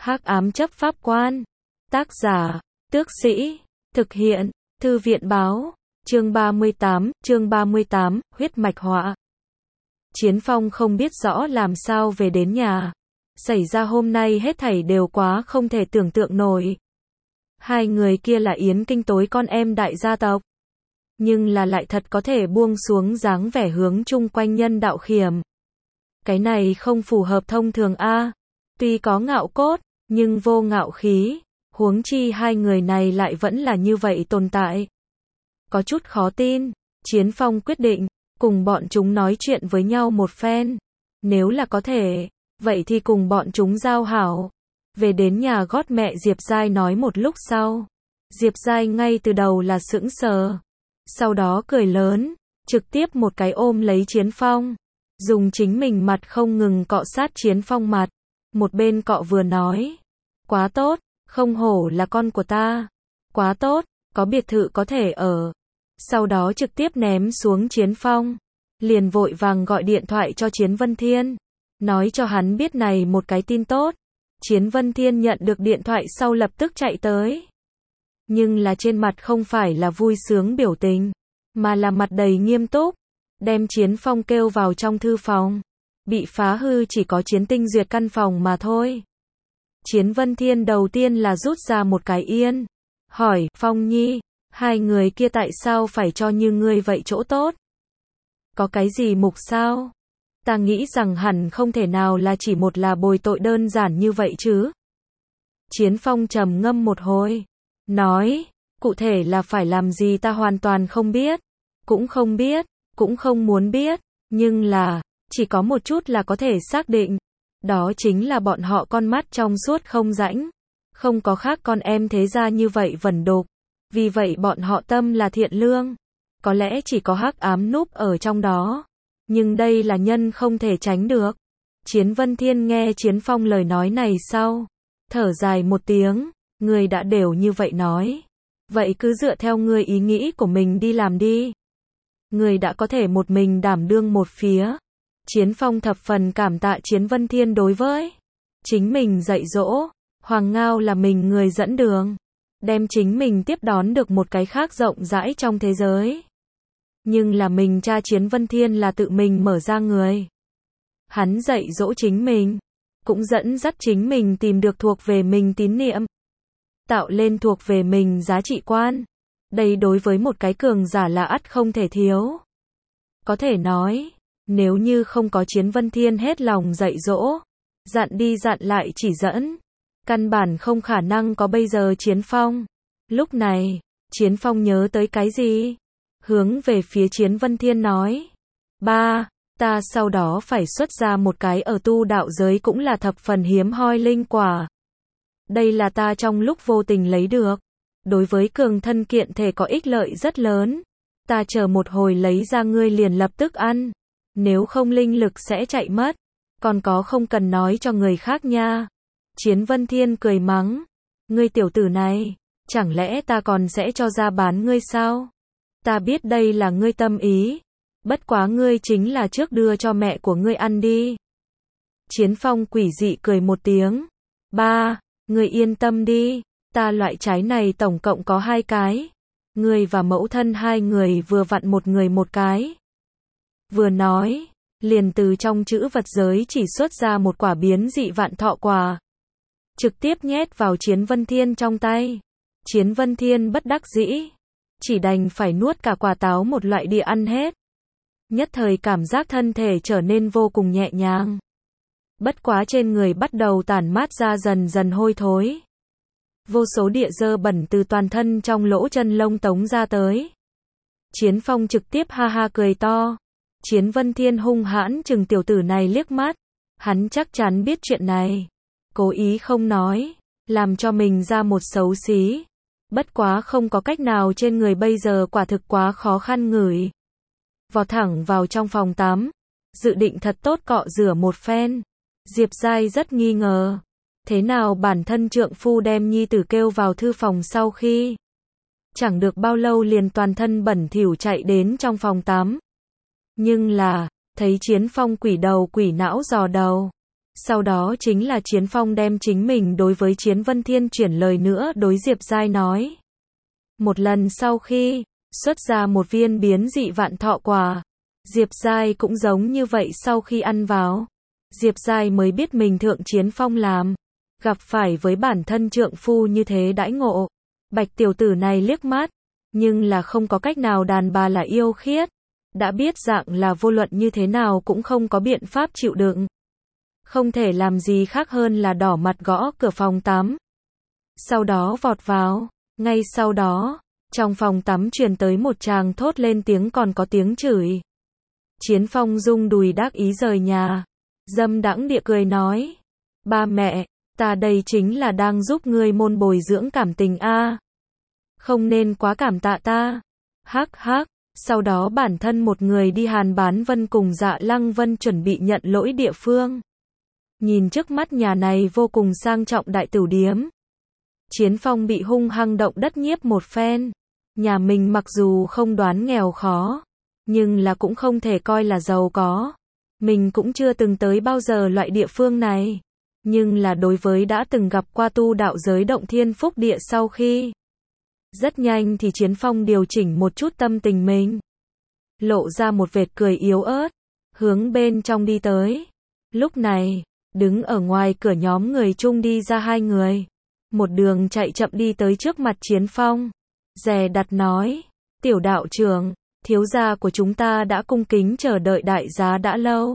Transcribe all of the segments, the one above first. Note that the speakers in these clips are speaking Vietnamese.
Hắc ám chấp pháp quan. Tác giả, Tước Sĩ. Thực hiện, Thư viện báo. Chương 38, huyết mạch họa. Chiến Phong không biết rõ làm sao về đến nhà. Xảy ra hôm nay hết thảy đều quá không thể tưởng tượng nổi. Hai người kia là Yến Kinh tối con em đại gia tộc. Nhưng là lại thật có thể buông xuống dáng vẻ hướng chung quanh nhân đạo khiểm. Cái này không phù hợp thông thường a. Tuy có ngạo cốt, nhưng vô ngạo khí. Huống chi hai người này lại vẫn là như vậy tồn tại. Có chút khó tin. Chiến Phong quyết định cùng bọn chúng nói chuyện với nhau một phen. Nếu là có thể, vậy thì cùng bọn chúng giao hảo. Về đến nhà gót mẹ Diệp Giai nói một lúc sau. Diệp Giai ngay từ đầu là sững sờ. Sau đó cười lớn, trực tiếp một cái ôm lấy Chiến Phong. Dùng chính mình mặt không ngừng cọ sát Chiến Phong mặt. Một bên cọ vừa nói. Quá tốt, không hổ là con của ta. Quá tốt, có biệt thự có thể ở. Sau đó trực tiếp ném xuống Chiến Phong. Liền vội vàng gọi điện thoại cho Chiến Vân Thiên. Nói cho hắn biết này một cái tin tốt. Chiến Vân Thiên nhận được điện thoại sau lập tức chạy tới. Nhưng là trên mặt không phải là vui sướng biểu tình, mà là mặt đầy nghiêm túc. Đem Chiến Phong kêu vào trong thư phòng. Bị phá hư chỉ có Chiến Tinh duyệt căn phòng mà thôi. Chiến Vân Thiên đầu tiên là rút ra một cái yên. Hỏi, Phong Nhi, hai người kia tại sao phải cho như ngươi vậy chỗ tốt? Có cái gì mục sao? Ta nghĩ rằng hẳn không thể nào là chỉ một là bồi tội đơn giản như vậy chứ. Chiến Phong trầm ngâm một hồi. Nói, cụ thể là phải làm gì ta hoàn toàn không biết. Cũng không biết, cũng không muốn biết. Nhưng là, chỉ có một chút là có thể xác định. Đó chính là bọn họ con mắt trong suốt không rãnh. Không có khác con em thế gia như vậy vẩn đục. Vì vậy bọn họ tâm là thiện lương. Có lẽ chỉ có hắc ám núp ở trong đó. Nhưng đây là nhân không thể tránh được. Chiến Vân Thiên nghe Chiến Phong lời nói này sau. Thở dài một tiếng. Ngươi đã đều như vậy nói. Vậy cứ dựa theo ngươi ý nghĩ của mình đi làm đi. Ngươi đã có thể một mình đảm đương một phía. Chiến Phong thập phần cảm tạ Chiến Vân Thiên đối với chính mình dạy dỗ. Hoàng Ngao là mình người dẫn đường. Đem chính mình tiếp đón được một cái khác rộng rãi trong thế giới. Nhưng là mình cha Chiến Vân Thiên là tự mình mở ra người. Hắn dạy dỗ chính mình. Cũng dẫn dắt chính mình tìm được thuộc về mình tín niệm. Tạo lên thuộc về mình giá trị quan. Đây đối với một cái cường giả là ắt không thể thiếu. Có thể nói, nếu như không có Chiến Vân Thiên hết lòng dạy dỗ, dặn đi dặn lại chỉ dẫn, căn bản không khả năng có bây giờ Chiến Phong. Lúc này, Chiến Phong nhớ tới cái gì? Hướng về phía Chiến Vân Thiên nói. Ba, ta sau đó phải xuất ra một cái ở tu đạo giới cũng là thập phần hiếm hoi linh quả. Đây là ta trong lúc vô tình lấy được. Đối với cường thân kiện thể có ích lợi rất lớn. Ta chờ một hồi lấy ra ngươi liền lập tức ăn. Nếu không linh lực sẽ chạy mất. Còn có không cần nói cho người khác nha. Chiến Vân Thiên cười mắng. Ngươi tiểu tử này, chẳng lẽ ta còn sẽ cho ra bán ngươi sao? Ta biết đây là ngươi tâm ý. Bất quá ngươi chính là trước đưa cho mẹ của ngươi ăn đi. Chiến Phong quỷ dị cười một tiếng. Ba, ngươi yên tâm đi. Ta loại trái này tổng cộng có 2 cái. Ngươi và mẫu thân hai người vừa vặn một người một cái. Vừa nói, liền từ trong chữ vật giới chỉ xuất ra một quả biến dị vạn thọ quả. Trực tiếp nhét vào Chiến Vân Thiên trong tay. Chiến Vân Thiên bất đắc dĩ. Chỉ đành phải nuốt cả quả táo một loại địa ăn hết. Nhất thời cảm giác thân thể trở nên vô cùng nhẹ nhàng. Bất quá trên người bắt đầu tản mát ra dần dần hôi thối. Vô số địa dơ bẩn từ toàn thân trong lỗ chân lông tống ra tới. Chiến Phong trực tiếp ha ha cười to. Chiến Vân Thiên hung hãn chừng tiểu tử này liếc mắt. Hắn chắc chắn biết chuyện này. Cố ý không nói. Làm cho mình ra một xấu xí. Bất quá không có cách nào trên người bây giờ quả thực quá khó khăn ngửi. Vọt thẳng vào trong phòng tắm. Dự định thật tốt cọ rửa một phen. Diệp Giai rất nghi ngờ. Thế nào bản thân trượng phu đem nhi tử kêu vào thư phòng sau khi chẳng được bao lâu liền toàn thân bẩn thỉu chạy đến trong phòng tắm. Nhưng là, thấy Chiến Phong quỷ đầu quỷ não dò đầu. Sau đó chính là Chiến Phong đem chính mình đối với Chiến Vân Thiên chuyển lời nữa đối Diệp Giai nói. Một lần sau khi xuất ra một viên biến dị vạn thọ quả, Diệp Giai cũng giống như vậy sau khi ăn vào. Diệp Giai mới biết mình thượng Chiến Phong làm. Gặp phải với bản thân trượng phu như thế đãi ngộ. Bạch tiểu tử này liếc mắt. Nhưng là không có cách nào, đàn bà là yêu khiết. Đã biết dạng là vô luận như thế nào cũng không có biện pháp chịu đựng. Không thể làm gì khác hơn là đỏ mặt gõ cửa phòng tắm. Sau đó vọt vào. Ngay sau đó, trong phòng tắm truyền tới một tràng thốt lên tiếng còn có tiếng chửi. Chiến Phong rung đùi đắc ý rời nhà. Dâm đãng địa cười nói. Ba mẹ, ta đây chính là đang giúp ngươi môn bồi dưỡng cảm tình a. Không nên quá cảm tạ ta. Hắc hắc. Sau đó bản thân một người đi Hàn Bán Vân cùng Dạ Lăng Vân chuẩn bị nhận lỗi địa phương. Nhìn trước mắt nhà này vô cùng sang trọng đại tửu điếm. Chiến Phong bị hung hăng động đất nhiếp một phen. Nhà mình mặc dù không đoán nghèo khó, nhưng là cũng không thể coi là giàu có. Mình cũng chưa từng tới bao giờ loại địa phương này. Nhưng là đối với đã từng gặp qua tu đạo giới động thiên phúc địa sau khi. Rất nhanh thì Chiến Phong điều chỉnh một chút tâm tình mình. Lộ ra một vệt cười yếu ớt. Hướng bên trong đi tới. Lúc này, đứng ở ngoài cửa nhóm người chung đi ra hai người. Một đường chạy chậm đi tới trước mặt Chiến Phong. Dè đặt nói. Tiểu đạo trưởng, thiếu gia của chúng ta đã cung kính chờ đợi đại giá đã lâu.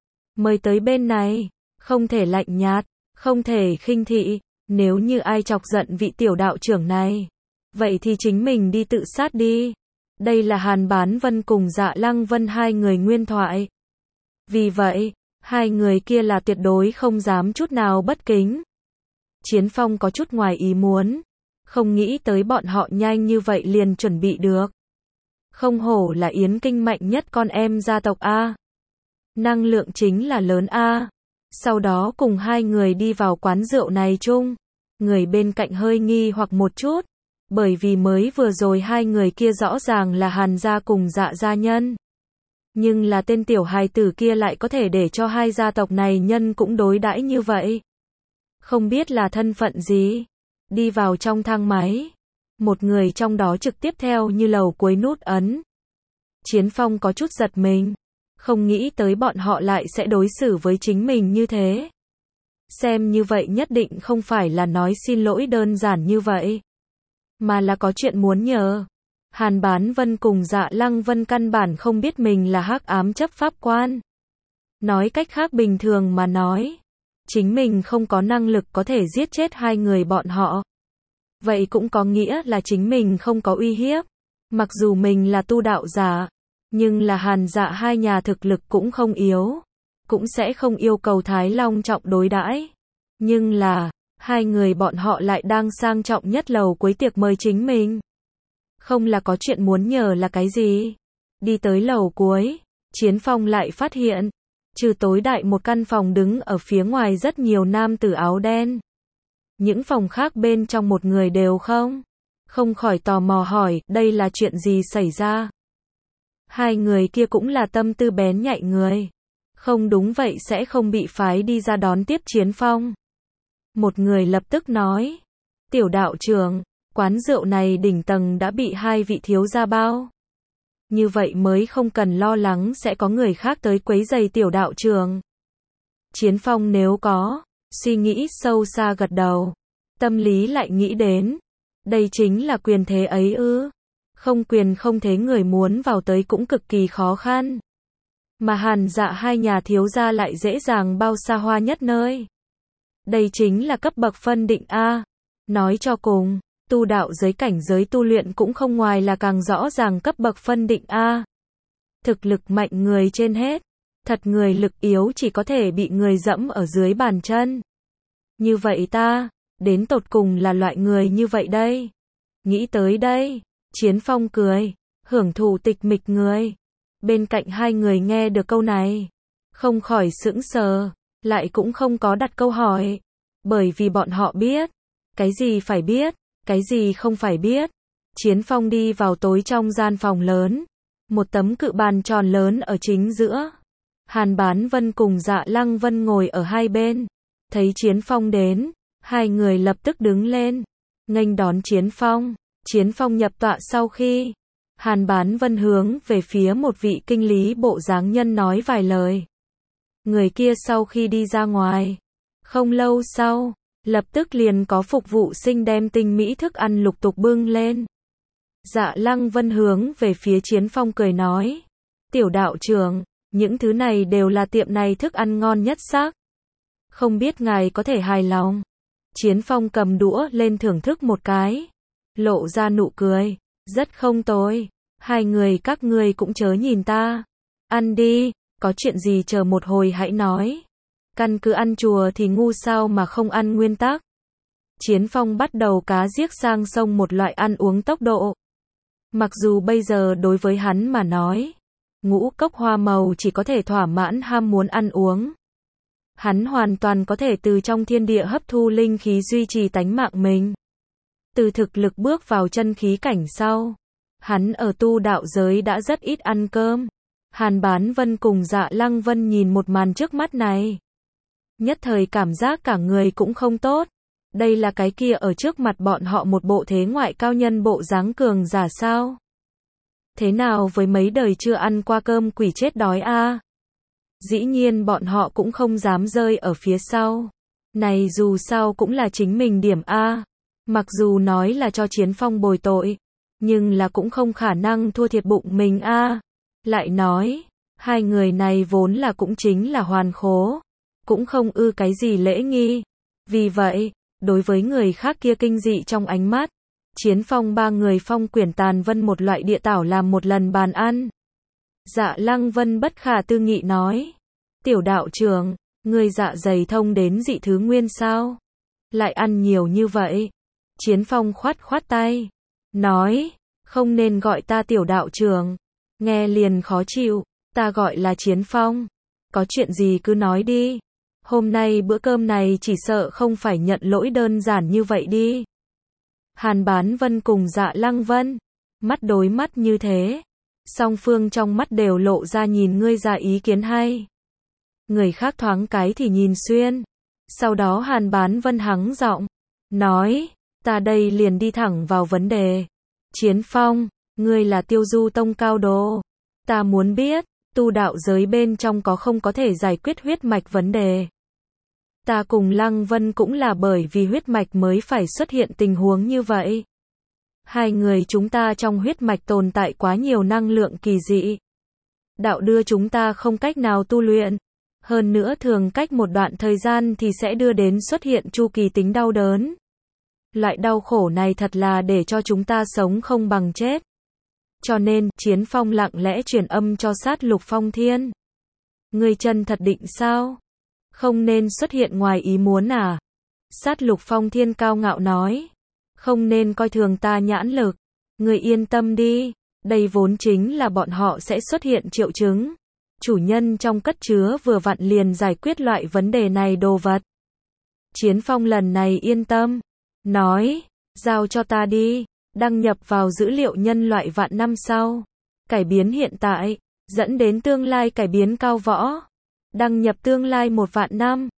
Mời tới bên này. Không thể lạnh nhạt, không thể khinh thị. Nếu như ai chọc giận vị tiểu đạo trưởng này, vậy thì chính mình đi tự sát đi. Đây là Hàn Bán Vân cùng Dạ Lăng Vân hai người nguyên thoại. Vì vậy, hai người kia là tuyệt đối không dám chút nào bất kính. Chiến Phong có chút ngoài ý muốn. Không nghĩ tới bọn họ nhanh như vậy liền chuẩn bị được. Không hổ là Yến Kinh mạnh nhất con em gia tộc A. Năng lượng chính là lớn A. Sau đó cùng hai người đi vào quán rượu này chung. Người bên cạnh hơi nghi hoặc một chút. Bởi vì mới vừa rồi hai người kia rõ ràng là Hàn gia cùng Dạ gia nhân. Nhưng là tên tiểu hài tử kia lại có thể để cho hai gia tộc này nhân cũng đối đãi như vậy. Không biết là thân phận gì. Đi vào trong thang máy. Một người trong đó trực tiếp theo như lầu cuối nút ấn. Chiến Phong có chút giật mình. Không nghĩ tới bọn họ lại sẽ đối xử với chính mình như thế. Xem như vậy nhất định không phải là nói xin lỗi đơn giản như vậy. Mà là có chuyện muốn nhờ. Hàn Bán Vân cùng Dạ Lăng Vân căn bản không biết mình là hắc ám chấp pháp quan. Nói cách khác bình thường mà nói. Chính mình không có năng lực có thể giết chết hai người bọn họ. Vậy cũng có nghĩa là chính mình không có uy hiếp. Mặc dù mình là tu đạo giả. Nhưng là Hàn Dạ hai nhà thực lực cũng không yếu. Cũng sẽ không yêu cầu Thái Long trọng đối đãi. Nhưng là, hai người bọn họ lại đang sang trọng nhất lầu cuối tiệc mời chính mình. Không là có chuyện muốn nhờ là cái gì. Đi tới lầu cuối, Chiến Phong lại phát hiện. Trừ tối đại một căn phòng đứng ở phía ngoài rất nhiều nam tử áo đen. Những phòng khác bên trong một người đều không. Không khỏi tò mò hỏi, đây là chuyện gì xảy ra? Hai người kia cũng là tâm tư bén nhạy người. Không đúng vậy sẽ không bị phái đi ra đón tiếp Chiến Phong. Một người lập tức nói. Tiểu đạo trưởng, quán rượu này đỉnh tầng đã bị hai vị thiếu gia bao. Như vậy mới không cần lo lắng sẽ có người khác tới quấy rầy tiểu đạo trưởng. Chiến Phong nếu có, suy nghĩ sâu xa gật đầu. Tâm lý lại nghĩ đến. Đây chính là quyền thế ấy ư. Không quyền không thế người muốn vào tới cũng cực kỳ khó khăn. Mà Hàn Dạ hai nhà thiếu gia lại dễ dàng bao xa hoa nhất nơi. Đây chính là cấp bậc phân định A. Nói cho cùng, tu đạo giới cảnh giới tu luyện cũng không ngoài là càng rõ ràng cấp bậc phân định A. Thực lực mạnh người trên hết. Thật người lực yếu chỉ có thể bị người dẫm ở dưới bàn chân. Như vậy ta, đến tột cùng là loại người như vậy đây. Nghĩ tới đây, Chiến Phong cười, hưởng thụ tịch mịch người. Bên cạnh hai người nghe được câu này, không khỏi sững sờ, lại cũng không có đặt câu hỏi. Bởi vì bọn họ biết, cái gì phải biết, cái gì không phải biết. Chiến Phong đi vào tối trong gian phòng lớn. Một tấm cự bàn tròn lớn ở chính giữa. Hàn Bán Vân cùng Dạ Lăng Vân ngồi ở hai bên. Thấy Chiến Phong đến, hai người lập tức đứng lên, nghênh đón Chiến Phong. Chiến Phong nhập tọa sau khi, Hàn Bán Vân hướng về phía một vị kinh lý bộ dáng nhân nói vài lời. Người kia sau khi đi ra ngoài, không lâu sau, lập tức liền có phục vụ sinh đem tinh mỹ thức ăn lục tục bưng lên. Dạ Lăng Vân hướng về phía Chiến Phong cười nói, tiểu đạo trưởng, những thứ này đều là tiệm này thức ăn ngon nhất xác. Không biết ngài có thể hài lòng. Chiến Phong cầm đũa lên thưởng thức một cái, lộ ra nụ cười, rất không tồi. Hai người các ngươi cũng chớ nhìn ta. Ăn đi, có chuyện gì chờ một hồi hãy nói. Căn cứ ăn chùa thì ngu sao mà không ăn nguyên tắc. Chiến Phong bắt đầu cá giết sang sông một loại ăn uống tốc độ. Mặc dù bây giờ đối với hắn mà nói, ngũ cốc hoa màu chỉ có thể thỏa mãn ham muốn ăn uống. Hắn hoàn toàn có thể từ trong thiên địa hấp thu linh khí duy trì tánh mạng mình. Từ thực lực bước vào chân khí cảnh sau, hắn ở tu đạo giới đã rất ít ăn cơm. Hàn Bán Vân cùng Dạ Lăng Vân nhìn một màn trước mắt này, nhất thời cảm giác cả người cũng không tốt. Đây là cái kia ở trước mặt bọn họ một bộ thế ngoại cao nhân bộ dáng cường giả sao? Thế nào với mấy đời chưa ăn qua cơm quỷ chết đói a? Dĩ nhiên bọn họ cũng không dám rơi ở phía sau. Này dù sao cũng là chính mình điểm a. Mặc dù nói là cho Chiến Phong bồi tội, nhưng là cũng không khả năng thua thiệt bụng mình a. Lại nói, hai người này vốn là cũng chính là hoàn khố, cũng không ư cái gì lễ nghi. Vì vậy, đối với người khác kia kinh dị trong ánh mắt, Chiến Phong ba người phong quyển tàn vân một loại địa tảo làm một lần bàn ăn. Dạ Lăng Vân bất khả tư nghị nói, tiểu đạo trưởng, người dạ dày thông đến dị thứ nguyên sao? Lại ăn nhiều như vậy. Chiến Phong khoát khoát tay, nói, không nên gọi ta tiểu đạo trưởng, nghe liền khó chịu, ta gọi là Chiến Phong. Có chuyện gì cứ nói đi. Hôm nay bữa cơm này chỉ sợ không phải nhận lỗi đơn giản như vậy đi. Hàn Bán Vân cùng Dạ Lăng Vân, mắt đối mắt như thế, song phương trong mắt đều lộ ra nhìn ngươi ra ý kiến hay. Người khác thoáng cái thì nhìn xuyên. Sau đó Hàn Bán Vân hắng giọng, nói, ta đây liền đi thẳng vào vấn đề. Chiến Phong, ngươi là Tiêu Du Tông cao đồ. Ta muốn biết, tu đạo giới bên trong có không có thể giải quyết huyết mạch vấn đề. Ta cùng Lăng Vân cũng là bởi vì huyết mạch mới phải xuất hiện tình huống như vậy. Hai người chúng ta trong huyết mạch tồn tại quá nhiều năng lượng kỳ dị. Đạo đưa chúng ta không cách nào tu luyện. Hơn nữa thường cách một đoạn thời gian thì sẽ đưa đến xuất hiện chu kỳ tính đau đớn. Loại đau khổ này thật là để cho chúng ta sống không bằng chết. Cho nên, Chiến Phong lặng lẽ truyền âm cho Sát Lục Phong Thiên. Ngươi chân thật định sao? Không nên xuất hiện ngoài ý muốn à? Sát Lục Phong Thiên cao ngạo nói. Không nên coi thường ta nhãn lực. Ngươi yên tâm đi. Đây vốn chính là bọn họ sẽ xuất hiện triệu chứng. Chủ nhân trong cất chứa vừa vặn liền giải quyết loại vấn đề này đồ vật. Chiến Phong lần này yên tâm. Nói, giao cho ta đi. Đăng nhập vào dữ liệu nhân loại vạn năm sau. Cải biến hiện tại, dẫn đến tương lai cải biến cao võ. Đăng nhập tương lai 1 vạn năm.